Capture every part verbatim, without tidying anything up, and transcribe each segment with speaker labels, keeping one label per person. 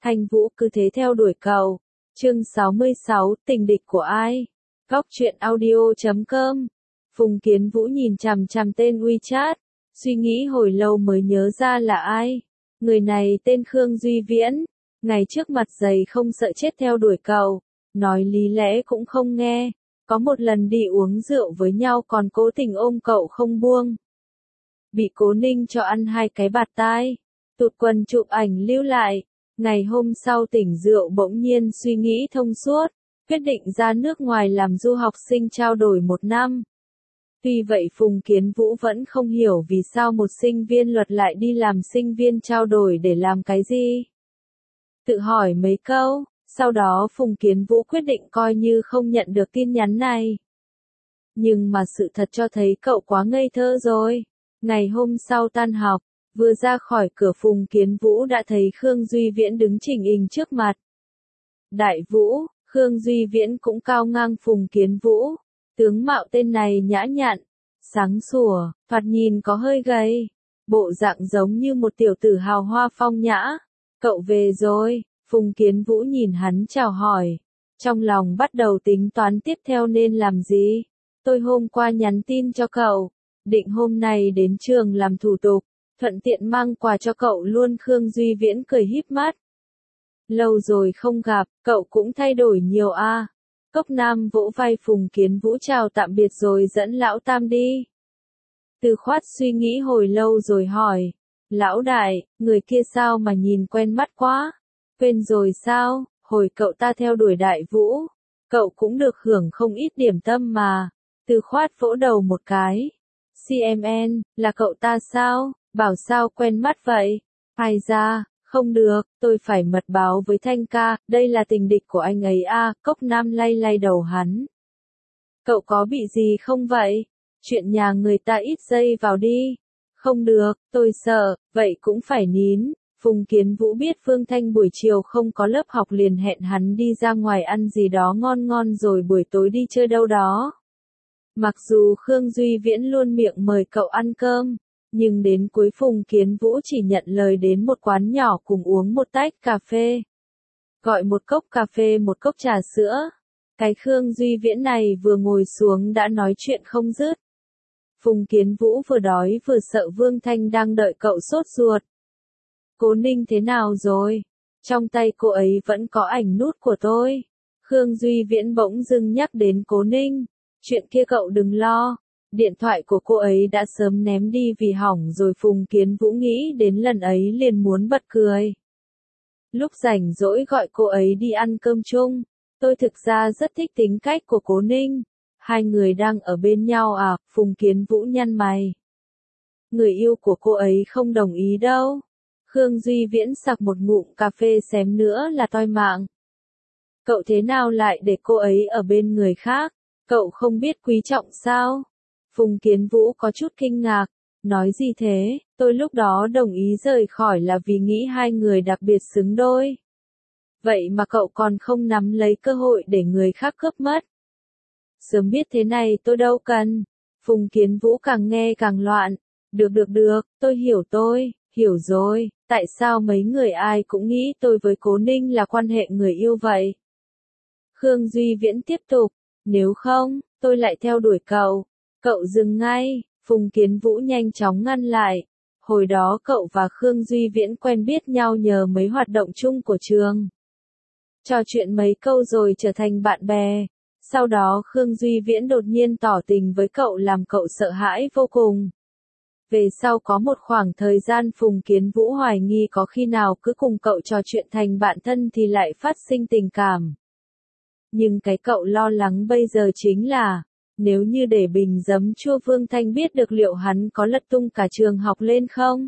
Speaker 1: Thanh Vũ cứ thế theo đuổi cậu. Chương sáu mươi sáu, tình địch của ai? Góc truyện audio chấm com. Phùng Kiến Vũ nhìn chằm chằm tên WeChat, suy nghĩ hồi lâu mới nhớ ra là ai. Người này tên Khương Duy Viễn, ngày trước mặt dày không sợ chết theo đuổi cậu, nói lý lẽ cũng không nghe, có một lần đi uống rượu với nhau còn cố tình ôm cậu không buông. Bị Cố Ninh cho ăn hai cái bạt tai, tụt quần chụp ảnh lưu lại, ngày hôm sau tỉnh rượu bỗng nhiên suy nghĩ thông suốt, quyết định ra nước ngoài làm du học sinh trao đổi một năm. Tuy vậy Phùng Kiến Vũ vẫn không hiểu vì sao một sinh viên luật lại đi làm sinh viên trao đổi để làm cái gì. Tự hỏi mấy câu, sau đó Phùng Kiến Vũ quyết định coi như không nhận được tin nhắn này. Nhưng mà sự thật cho thấy cậu quá ngây thơ rồi. Ngày hôm sau tan học, vừa ra khỏi cửa Phùng Kiến Vũ đã thấy Khương Duy Viễn đứng chỉnh hình trước mặt. Đại Vũ, Khương Duy Viễn cũng cao ngang Phùng Kiến Vũ. Tướng mạo tên này nhã nhặn, sáng sủa, thoạt nhìn có hơi gầy, bộ dạng giống như một tiểu tử hào hoa phong nhã. Cậu về rồi, Phùng Kiến Vũ nhìn hắn chào hỏi, trong lòng bắt đầu tính toán tiếp theo nên làm gì. Tôi hôm qua nhắn tin cho cậu, định hôm nay đến trường làm thủ tục, thuận tiện mang quà cho cậu luôn. Khương Duy Viễn cười híp mắt. Lâu rồi không gặp, cậu cũng thay đổi nhiều a. À. Cốc Nam vỗ vai Phùng Kiến Vũ chào tạm biệt rồi dẫn Lão Tam đi. Từ Khoát suy nghĩ hồi lâu rồi hỏi, Lão Đại, người kia sao mà nhìn quen mắt quá, quên rồi sao? Hồi cậu ta theo đuổi Đại Vũ, cậu cũng được hưởng không ít điểm tâm mà. Từ Khoát vỗ đầu một cái, xê em en, là cậu ta sao? Bảo sao quen mắt vậy? Ai ra, không được, tôi phải mật báo với Thanh ca, đây là tình địch của anh ấy a. À, Cốc Nam lay lay đầu hắn. Cậu có bị gì không vậy? Chuyện nhà người ta ít dây vào đi. Không được, tôi sợ, vậy cũng phải nín. Phùng Kiến Vũ biết Phương Thanh buổi chiều không có lớp học liền hẹn hắn đi ra ngoài ăn gì đó ngon ngon rồi buổi tối đi chơi đâu đó. Mặc dù Khương Duy Viễn luôn miệng mời cậu ăn cơm, nhưng đến cuối Phùng Kiến Vũ chỉ nhận lời đến một quán nhỏ cùng uống một tách cà phê. Gọi một cốc cà phê một cốc trà sữa. Cái Khương Duy Viễn này vừa ngồi xuống đã nói chuyện không dứt. Phùng Kiến Vũ vừa đói vừa sợ Vương Thanh đang đợi cậu sốt ruột. Cố Ninh thế nào rồi? Trong tay cô ấy vẫn có ảnh nút của tôi. Khương Duy Viễn bỗng dưng nhắc đến Cố Ninh. Chuyện kia cậu đừng lo. Điện thoại của cô ấy đã sớm ném đi vì hỏng rồi. Phùng Kiến Vũ nghĩ đến lần ấy liền muốn bật cười. Lúc rảnh rỗi gọi cô ấy đi ăn cơm chung. Tôi thực ra rất thích tính cách của Cố Ninh. Hai người đang ở bên nhau à? Phùng Kiến Vũ nhăn mày. Người yêu của cô ấy không đồng ý đâu. Khương Duy Viễn sặc một ngụm cà phê xém nữa là toi mạng. Cậu thế nào lại để cô ấy ở bên người khác? Cậu không biết quý trọng sao? Phùng Kiến Vũ có chút kinh ngạc. Nói gì thế? Tôi lúc đó đồng ý rời khỏi là vì nghĩ hai người đặc biệt xứng đôi. Vậy mà cậu còn không nắm lấy cơ hội để người khác cướp mất. Sớm biết thế này tôi đâu cần. Phùng Kiến Vũ càng nghe càng loạn. Được được được, tôi hiểu tôi, hiểu rồi. Tại sao mấy người ai cũng nghĩ tôi với Cố Ninh là quan hệ người yêu vậy? Khương Duy Viễn tiếp tục. Nếu không, tôi lại theo đuổi cậu. Cậu dừng ngay. Phùng Kiến Vũ nhanh chóng ngăn lại. Hồi đó cậu và Khương Duy Viễn quen biết nhau nhờ mấy hoạt động chung của trường. Trò chuyện mấy câu rồi trở thành bạn bè. Sau đó Khương Duy Viễn đột nhiên tỏ tình với cậu làm cậu sợ hãi vô cùng. Về sau có một khoảng thời gian Phùng Kiến Vũ hoài nghi có khi nào cứ cùng cậu trò chuyện thành bạn thân thì lại phát sinh tình cảm. Nhưng cái cậu lo lắng bây giờ chính là, nếu như để bình giấm chua Vương Thanh biết được liệu hắn có lật tung cả trường học lên không?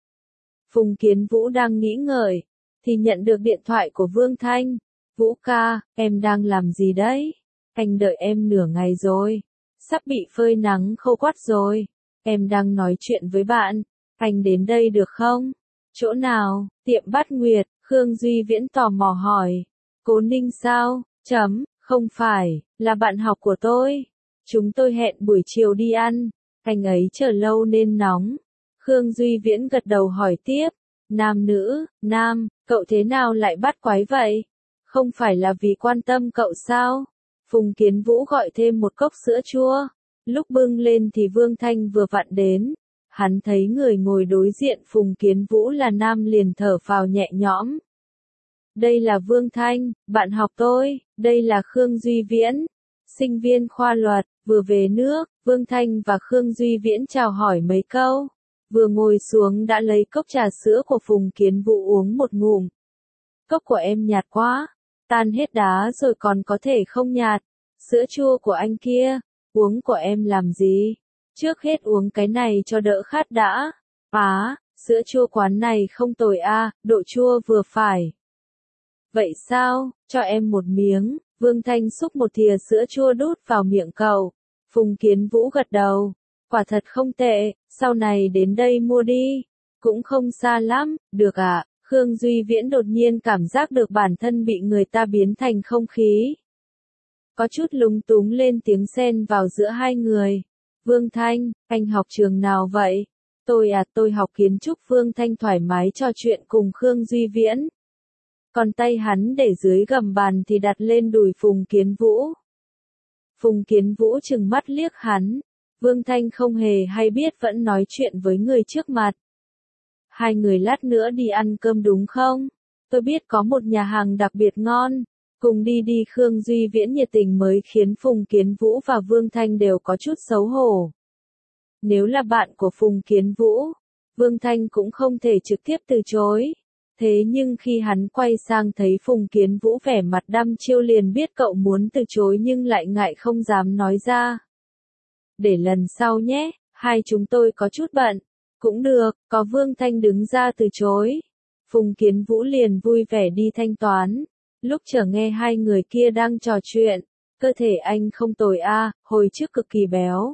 Speaker 1: Phùng Kiến Vũ đang nghĩ ngợi, thì nhận được điện thoại của Vương Thanh. Vũ ca, em đang làm gì đấy? Anh đợi em nửa ngày rồi. Sắp bị phơi nắng khô quắt rồi. Em đang nói chuyện với bạn. Anh đến đây được không? Chỗ nào? Tiệm Bát Nguyệt. Khương Duy Viễn tò mò hỏi. Cố Ninh sao? Chấm, không phải, là bạn học của tôi. Chúng tôi hẹn buổi chiều đi ăn. Anh ấy chờ lâu nên nóng. Khương Duy Viễn gật đầu hỏi tiếp. Nam nữ, nam, cậu thế nào lại bắt quái vậy? Không phải là vì quan tâm cậu sao? Phùng Kiến Vũ gọi thêm một cốc sữa chua. Lúc bưng lên thì Vương Thanh vừa vặn đến. Hắn thấy người ngồi đối diện Phùng Kiến Vũ là nam liền thở phào nhẹ nhõm. Đây là Vương Thanh, bạn học tôi, đây là Khương Duy Viễn, sinh viên khoa luật, vừa về nước. Vương Thanh và Khương Duy Viễn chào hỏi mấy câu. Vừa ngồi xuống đã lấy cốc trà sữa của Phùng Kiến Vũ uống một ngụm. Cốc của em nhạt quá, tan hết đá rồi còn có thể không nhạt. Sữa chua của anh kia, uống của em làm gì? Trước hết uống cái này cho đỡ khát đã. Á, sữa chua quán này không tồi a, độ chua vừa phải. Vậy sao, cho em một miếng. Vương Thanh xúc một thìa sữa chua đút vào miệng cậu. Phùng Kiến Vũ gật đầu. Quả thật không tệ, sau này đến đây mua đi. Cũng không xa lắm, được ạ. À? Khương Duy Viễn đột nhiên cảm giác được bản thân bị người ta biến thành không khí. Có chút lúng túng lên tiếng xen vào giữa hai người. Vương Thanh, anh học trường nào vậy? Tôi à, tôi học kiến trúc. Vương Thanh thoải mái trò chuyện cùng Khương Duy Viễn. Còn tay hắn để dưới gầm bàn thì đặt lên đùi Phùng Kiến Vũ. Phùng Kiến Vũ trừng mắt liếc hắn. Vương Thanh không hề hay biết vẫn nói chuyện với người trước mặt. Hai người lát nữa đi ăn cơm đúng không? Tôi biết có một nhà hàng đặc biệt ngon. Cùng đi đi. Khương Duy Viễn nhiệt tình mới khiến Phùng Kiến Vũ và Vương Thanh đều có chút xấu hổ. Nếu là bạn của Phùng Kiến Vũ, Vương Thanh cũng không thể trực tiếp từ chối. Thế nhưng khi hắn quay sang thấy Phùng Kiến Vũ vẻ mặt đăm chiêu liền biết cậu muốn từ chối nhưng lại ngại không dám nói ra. Để lần sau nhé, hai chúng tôi có chút bận. Cũng được, có. Vương Thanh đứng ra từ chối. Phùng Kiến Vũ liền vui vẻ đi thanh toán. Lúc chờ nghe hai người kia đang trò chuyện, cơ thể anh không tồi a, à, hồi trước cực kỳ béo.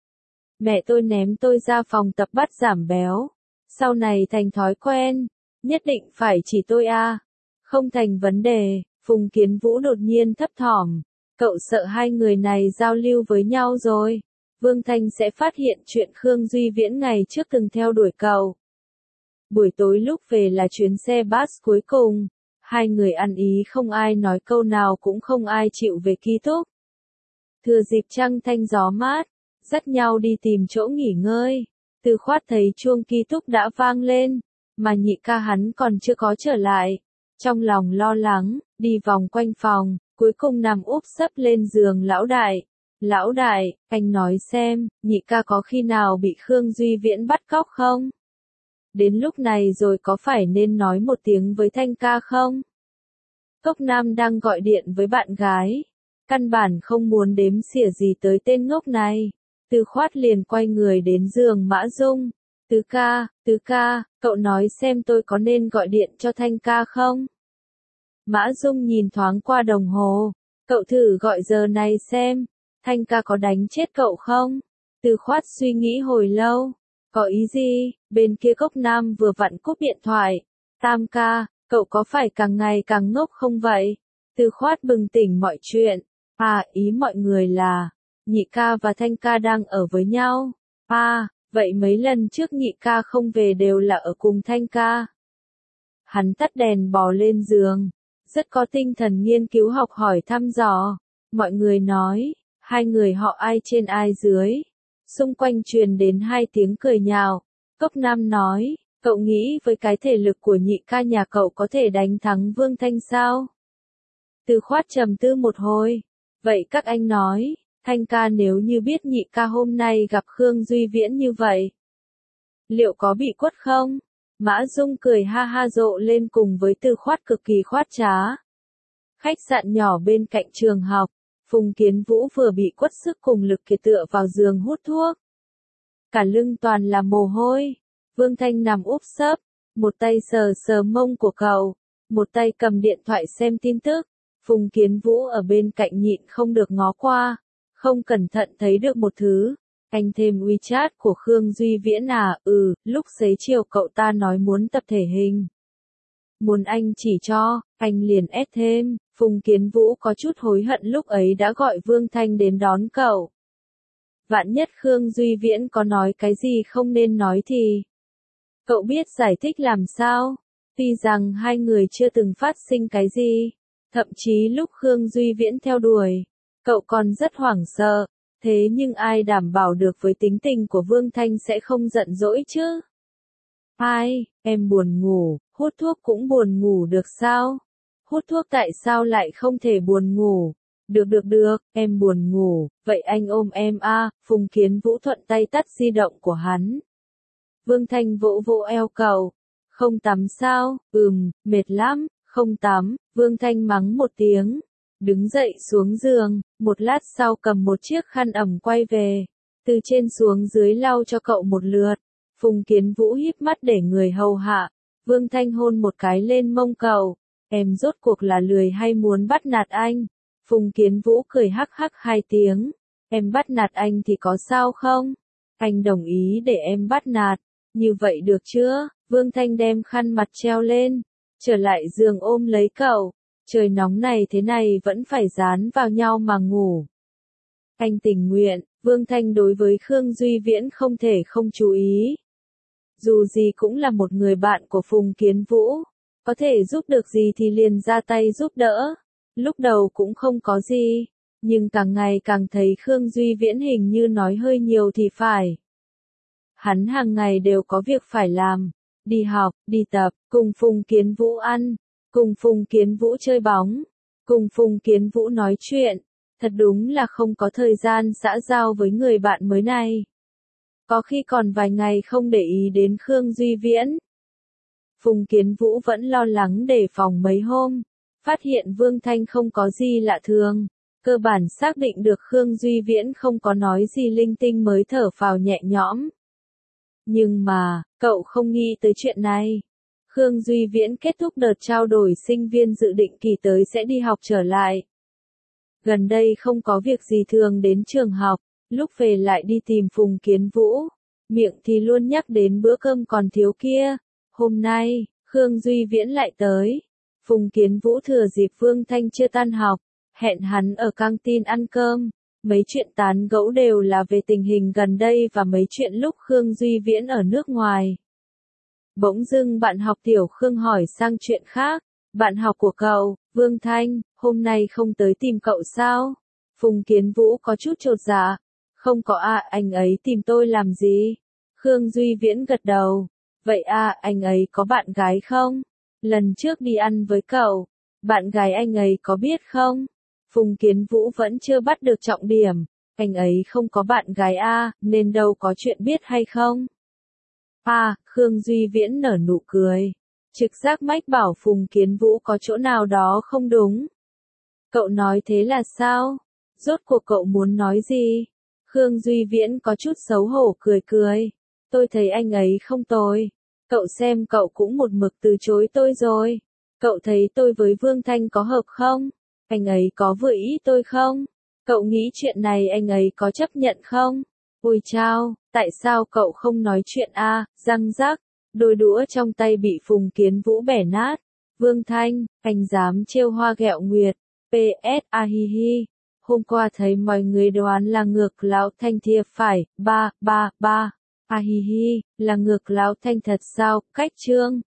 Speaker 1: Mẹ tôi ném tôi ra phòng tập bắt giảm béo. Sau này thành thói quen, nhất định phải chỉ tôi a. À. Không thành vấn đề. Phùng Kiến Vũ đột nhiên thấp thỏm. Cậu sợ hai người này giao lưu với nhau rồi. Vương Thanh sẽ phát hiện chuyện Khương Duy Viễn ngày trước từng theo đuổi cậu. Buổi tối lúc về là chuyến xe bus cuối cùng. Hai người ăn ý không ai nói câu nào cũng không ai chịu về ký túc. Thừa dịp trăng thanh gió mát, dắt nhau đi tìm chỗ nghỉ ngơi. Từ Khoát thấy chuông ký túc đã vang lên, mà nhị ca hắn còn chưa có trở lại. Trong lòng lo lắng, đi vòng quanh phòng, cuối cùng nằm úp sấp lên giường lão đại. Lão đại, anh nói xem, nhị ca có khi nào bị Khương Duy Viễn bắt cóc không? Đến lúc này rồi có phải nên nói một tiếng với Thanh ca không? Cốc Nam đang gọi điện với bạn gái. Căn bản không muốn đếm xỉa gì tới tên ngốc này. Từ Khoát liền quay người đến giường Mã Dung. Tứ ca, tứ ca, cậu nói xem tôi có nên gọi điện cho Thanh ca không? Mã Dung nhìn thoáng qua đồng hồ. Cậu thử gọi giờ này xem. Thanh ca có đánh chết cậu không? Từ Khoát suy nghĩ hồi lâu. Có ý gì? Bên kia Cốc Nam vừa vặn cúp điện thoại. Tam ca, cậu có phải càng ngày càng ngốc không vậy? Từ Khoát bừng tỉnh mọi chuyện. À, ý mọi người là, nhị ca và Thanh ca đang ở với nhau. À, vậy mấy lần trước nhị ca không về đều là ở cùng Thanh ca. Hắn tắt đèn bò lên giường. Rất có tinh thần nghiên cứu học hỏi thăm dò. Mọi người nói, hai người họ ai trên ai dưới. Xung quanh truyền đến hai tiếng cười nhạo. Cốc Nam nói, cậu nghĩ với cái thể lực của nhị ca nhà cậu có thể đánh thắng Vương Thanh sao? Từ Khoát trầm tư một hồi. Vậy các anh nói, Thanh ca nếu như biết nhị ca hôm nay gặp Khương Duy Viễn như vậy, liệu có bị quất không? Mã Dung cười ha ha rộ lên cùng với Từ Khoát cực kỳ khoát trá. Khách sạn nhỏ bên cạnh trường học. Phùng Kiến Vũ vừa bị quất sức cùng lực kiệt tựa vào giường hút thuốc. Cả lưng toàn là mồ hôi. Vương Thanh nằm úp sấp, một tay sờ sờ mông của cậu, một tay cầm điện thoại xem tin tức. Phùng Kiến Vũ ở bên cạnh nhịn không được ngó qua, không cẩn thận thấy được một thứ. Anh thêm WeChat của Khương Duy Viễn à? Ừ, lúc xế chiều cậu ta nói muốn tập thể hình. Muốn anh chỉ cho, anh liền ép thêm. Phùng Kiến Vũ có chút hối hận lúc ấy đã gọi Vương Thanh đến đón cậu. Vạn nhất Khương Duy Viễn có nói cái gì không nên nói thì... Cậu biết giải thích làm sao? Tuy rằng hai người chưa từng phát sinh cái gì, thậm chí lúc Khương Duy Viễn theo đuổi, cậu còn rất hoảng sợ, thế nhưng ai đảm bảo được với tính tình của Vương Thanh sẽ không giận dỗi chứ? Ai, em buồn ngủ, hút thuốc cũng buồn ngủ được sao? Hút thuốc tại sao lại không thể buồn ngủ? Được được được, em buồn ngủ, vậy anh ôm em a. Phùng Kiến Vũ thuận tay tắt di động của hắn. Vương Thanh vỗ vỗ eo cậu. Không tắm sao? Ừm, mệt lắm, không tắm. Vương Thanh mắng một tiếng. Đứng dậy xuống giường, một lát sau cầm một chiếc khăn ẩm quay về. Từ trên xuống dưới lau cho cậu một lượt. Phùng Kiến Vũ híp mắt để người hầu hạ. Vương Thanh hôn một cái lên mông cậu. Em rốt cuộc là lười hay muốn bắt nạt anh? Phùng Kiến Vũ cười hắc hắc hai tiếng. Em bắt nạt anh thì có sao không? Anh đồng ý để em bắt nạt. Như vậy được chưa? Vương Thanh đem khăn mặt treo lên. Trở lại giường ôm lấy cậu. Trời nóng này thế này vẫn phải dán vào nhau mà ngủ. Anh tình nguyện, Vương Thanh đối với Khương Duy Viễn không thể không chú ý. Dù gì cũng là một người bạn của Phùng Kiến Vũ. Có thể giúp được gì thì liền ra tay giúp đỡ. Lúc đầu cũng không có gì. Nhưng càng ngày càng thấy Khương Duy Viễn hình như nói hơi nhiều thì phải. Hắn hàng ngày đều có việc phải làm. Đi học, đi tập, cùng Phùng Kiến Vũ ăn, cùng Phùng Kiến Vũ chơi bóng, cùng Phùng Kiến Vũ nói chuyện. Thật đúng là không có thời gian xã giao với người bạn mới này. Có khi còn vài ngày không để ý đến Khương Duy Viễn. Phùng Kiến Vũ vẫn lo lắng đề phòng mấy hôm. Phát hiện Vương Thanh không có gì lạ thường. Cơ bản xác định được Khương Duy Viễn không có nói gì linh tinh mới thở phào nhẹ nhõm. Nhưng mà, cậu không nghĩ tới chuyện này. Khương Duy Viễn kết thúc đợt trao đổi sinh viên dự định kỳ tới sẽ đi học trở lại. Gần đây không có việc gì thường đến trường học, lúc về lại đi tìm Phùng Kiến Vũ. Miệng thì luôn nhắc đến bữa cơm còn thiếu kia. Hôm nay, Khương Duy Viễn lại tới. Phùng Kiến Vũ thừa dịp Vương Thanh chưa tan học, hẹn hắn ở căng tin ăn cơm. Mấy chuyện tán gẫu đều là về tình hình gần đây và mấy chuyện lúc Khương Duy Viễn ở nước ngoài. Bỗng dưng bạn học tiểu Khương hỏi sang chuyện khác. Bạn học của cậu, Vương Thanh, hôm nay không tới tìm cậu sao? Phùng Kiến Vũ có chút chột dạ. Không có à, anh ấy tìm tôi làm gì? Khương Duy Viễn gật đầu. Vậy à, anh ấy có bạn gái không? Lần trước đi ăn với cậu, bạn gái anh ấy có biết không? Phùng Kiến Vũ vẫn chưa bắt được trọng điểm. Anh ấy không có bạn gái à, nên đâu có chuyện biết hay không? À, Khương Duy Viễn nở nụ cười. Trực giác mách bảo Phùng Kiến Vũ có chỗ nào đó không đúng. Cậu nói thế là sao? Rốt cuộc cậu muốn nói gì? Khương Duy Viễn có chút xấu hổ cười cười. Tôi thấy anh ấy không tồi. Cậu xem cậu cũng một mực từ chối tôi rồi. Cậu thấy tôi với Vương Thanh có hợp không? Anh ấy có vừa ý tôi không? Cậu nghĩ chuyện này anh ấy có chấp nhận không? Ôi chao, tại sao cậu không nói chuyện a? Răng rắc, đôi đũa trong tay bị Phùng Kiến Vũ bẻ nát. Vương Thanh, anh dám trêu hoa ghẹo nguyệt. pê ét a hi hi. Hôm qua thấy mọi người đoán là ngược lão Thanh thiệp phải, ba, ba, ba. A hi hi, là ngược lão Thanh thật sao? Cách chương.